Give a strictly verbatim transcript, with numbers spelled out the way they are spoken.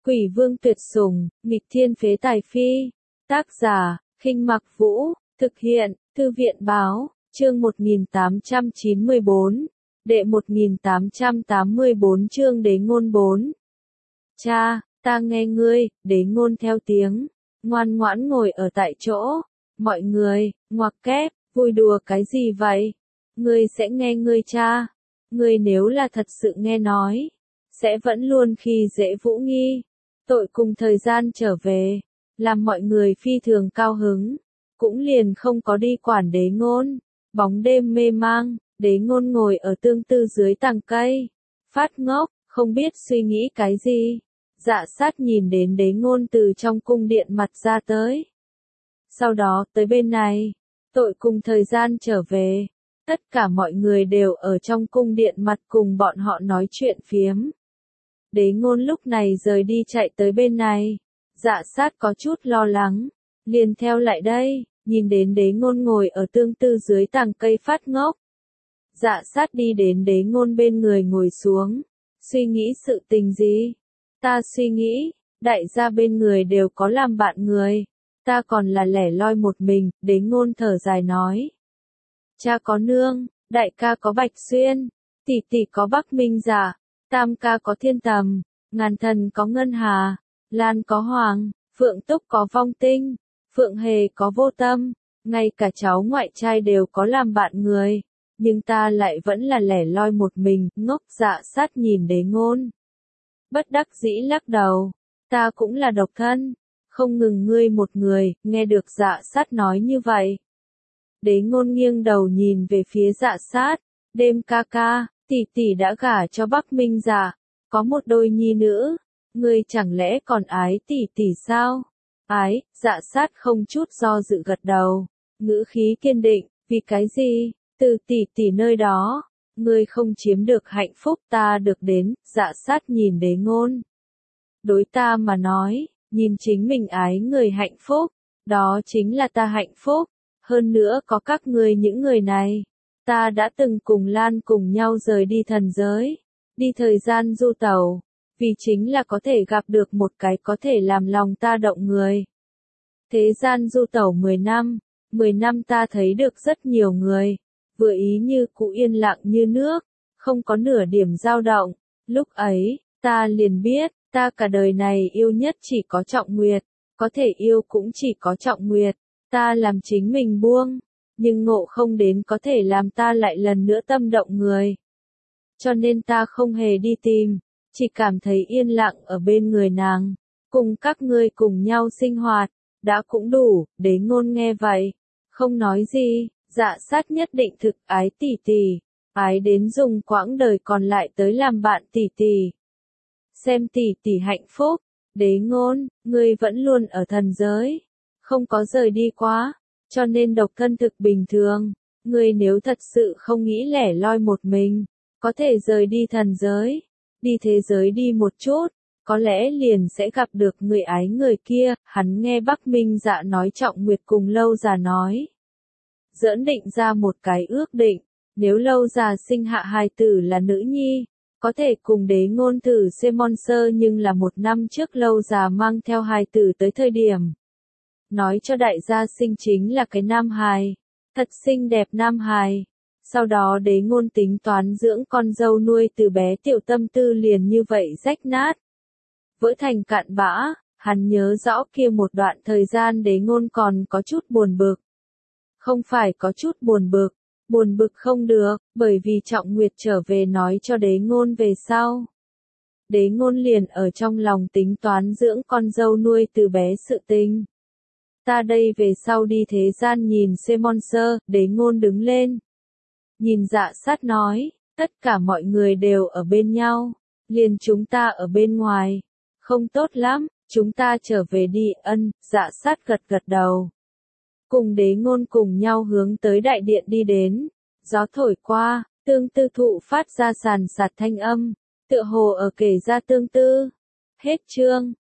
Quỷ vương tuyệt sủng, nghịch thiên phế tài phi. Tác giả, Khinh Mặc Vũ, thực hiện, Thư viện báo, chương một nghìn tám trăm chín mươi bốn, đệ một nghìn tám trăm tám mươi bốn chương đế ngôn bốn. Cha, ta nghe ngươi, đế ngôn theo tiếng, ngoan ngoãn ngồi ở tại chỗ. Mọi người, ngoặc kép, vui đùa cái gì vậy? Ngươi sẽ nghe ngươi cha. Ngươi nếu là thật sự nghe nói, sẽ vẫn luôn khi dễ Vũ Nghi. Tội cùng thời gian trở về, làm mọi người phi thường cao hứng, cũng liền không có đi quản đế ngôn. Bóng đêm mê mang, đế ngôn ngồi ở tương tư dưới tàng cây, phát ngốc, không biết suy nghĩ cái gì. Dạ sát nhìn đến đế ngôn từ trong cung điện mặt ra tới. Sau đó tới bên này, tội cùng thời gian trở về, tất cả mọi người đều ở trong cung điện mặt cùng bọn họ nói chuyện phiếm. Đế ngôn lúc này rời đi chạy tới bên này, dạ sát có chút lo lắng, liền theo lại đây, nhìn đến đế ngôn ngồi ở tương tư dưới tàng cây phát ngốc. Dạ sát đi đến đế ngôn bên người ngồi xuống, suy nghĩ sự tình gì? Ta suy nghĩ, đại gia bên người đều có làm bạn người, ta còn là lẻ loi một mình, đế ngôn thở dài nói. Cha có nương, đại ca có Bạch Xuyên, tỷ tỷ có Bắc Minh Dạ, tam ca có Thiên Tầm, ngàn thần có Ngân Hà, Lan có Hoàng, Phượng Túc có Vong Tinh, Phượng Hề có Vô Tâm, ngay cả cháu ngoại trai đều có làm bạn người, nhưng ta lại vẫn là lẻ loi một mình, ngốc. Dạ sát nhìn đế ngôn. Bất đắc dĩ lắc đầu, ta cũng là độc thân, không ngừng ngươi một người, nghe được dạ sát nói như vậy. Đế ngôn nghiêng đầu nhìn về phía dạ sát, đêm ca ca, tỷ tỷ đã gả cho Bắc Minh Dạ, có một đôi nhi nữ, ngươi chẳng lẽ còn ái tỷ tỷ sao? Ái, dạ sát không chút do dự gật đầu, ngữ khí kiên định, vì cái gì, từ tỷ tỷ nơi đó, ngươi không chiếm được hạnh phúc ta được đến. Dạ sát nhìn đế ngôn. Đối ta mà nói, nhìn chính mình ái người hạnh phúc, đó chính là ta hạnh phúc, hơn nữa có các ngươi những người này. Ta đã từng cùng Lan cùng nhau rời đi thần giới, đi thời gian du tẩu, vì chính là có thể gặp được một cái có thể làm lòng ta động người. Thế gian du tẩu mười năm, mười năm ta thấy được rất nhiều người, vừa ý như cũ yên lặng như nước, không có nửa điểm dao động. Lúc ấy, ta liền biết, ta cả đời này yêu nhất chỉ có Trọng Nguyệt, có thể yêu cũng chỉ có Trọng Nguyệt. Ta làm chính mình buông, nhưng ngộ không đến có thể làm ta lại lần nữa tâm động người. Cho nên ta không hề đi tìm, chỉ cảm thấy yên lặng ở bên người nàng, cùng các ngươi cùng nhau sinh hoạt, đã cũng đủ. Đế ngôn nghe vậy, không nói gì. Dạ sát nhất định thực ái tỷ tỷ, ái đến dùng quãng đời còn lại tới làm bạn tỷ tỷ. Xem tỷ tỷ hạnh phúc. Đế ngôn, ngươi vẫn luôn ở thần giới, không có rời đi quá, cho nên độc thân thực bình thường. Ngươi nếu thật sự không nghĩ lẻ loi một mình, có thể rời đi thần giới, đi thế giới đi một chút, có lẽ liền sẽ gặp được người ái người kia. Hắn nghe Bắc Minh Dạ nói Trọng Nguyệt cùng Lâu Già nói, giỡn định ra một cái ước định, nếu Lâu Già sinh hạ hài tử là nữ nhi, có thể cùng đế ngôn thử xem môn sơ, nhưng là một năm trước Lâu Già mang theo hài tử tới thời điểm, nói cho đại gia sinh chính là cái nam hài, thật xinh đẹp nam hài. Sau đó đế ngôn tính toán dưỡng con dâu nuôi từ bé tiểu tâm tư liền như vậy rách nát, vỡ thành cạn bã. Hắn nhớ rõ kia một đoạn thời gian đế ngôn còn có chút buồn bực. Không phải có chút buồn bực, buồn bực không được, bởi vì Trọng Nguyệt trở về nói cho đế ngôn về sau. Đế ngôn liền ở trong lòng tính toán dưỡng con dâu nuôi từ bé sự tình. Ta đây về sau đi thế gian nhìn xem môn sơ. Đế ngôn đứng lên, nhìn dạ sát nói, tất cả mọi người đều ở bên nhau, liền chúng ta ở bên ngoài, không tốt lắm, chúng ta trở về đi. Ân. Dạ sát gật gật đầu, cùng đế ngôn cùng nhau hướng tới đại điện đi đến. Gió thổi qua, tương tư thụ phát ra sàn sạt thanh âm, tựa hồ ở kể ra tương tư. Hết chương.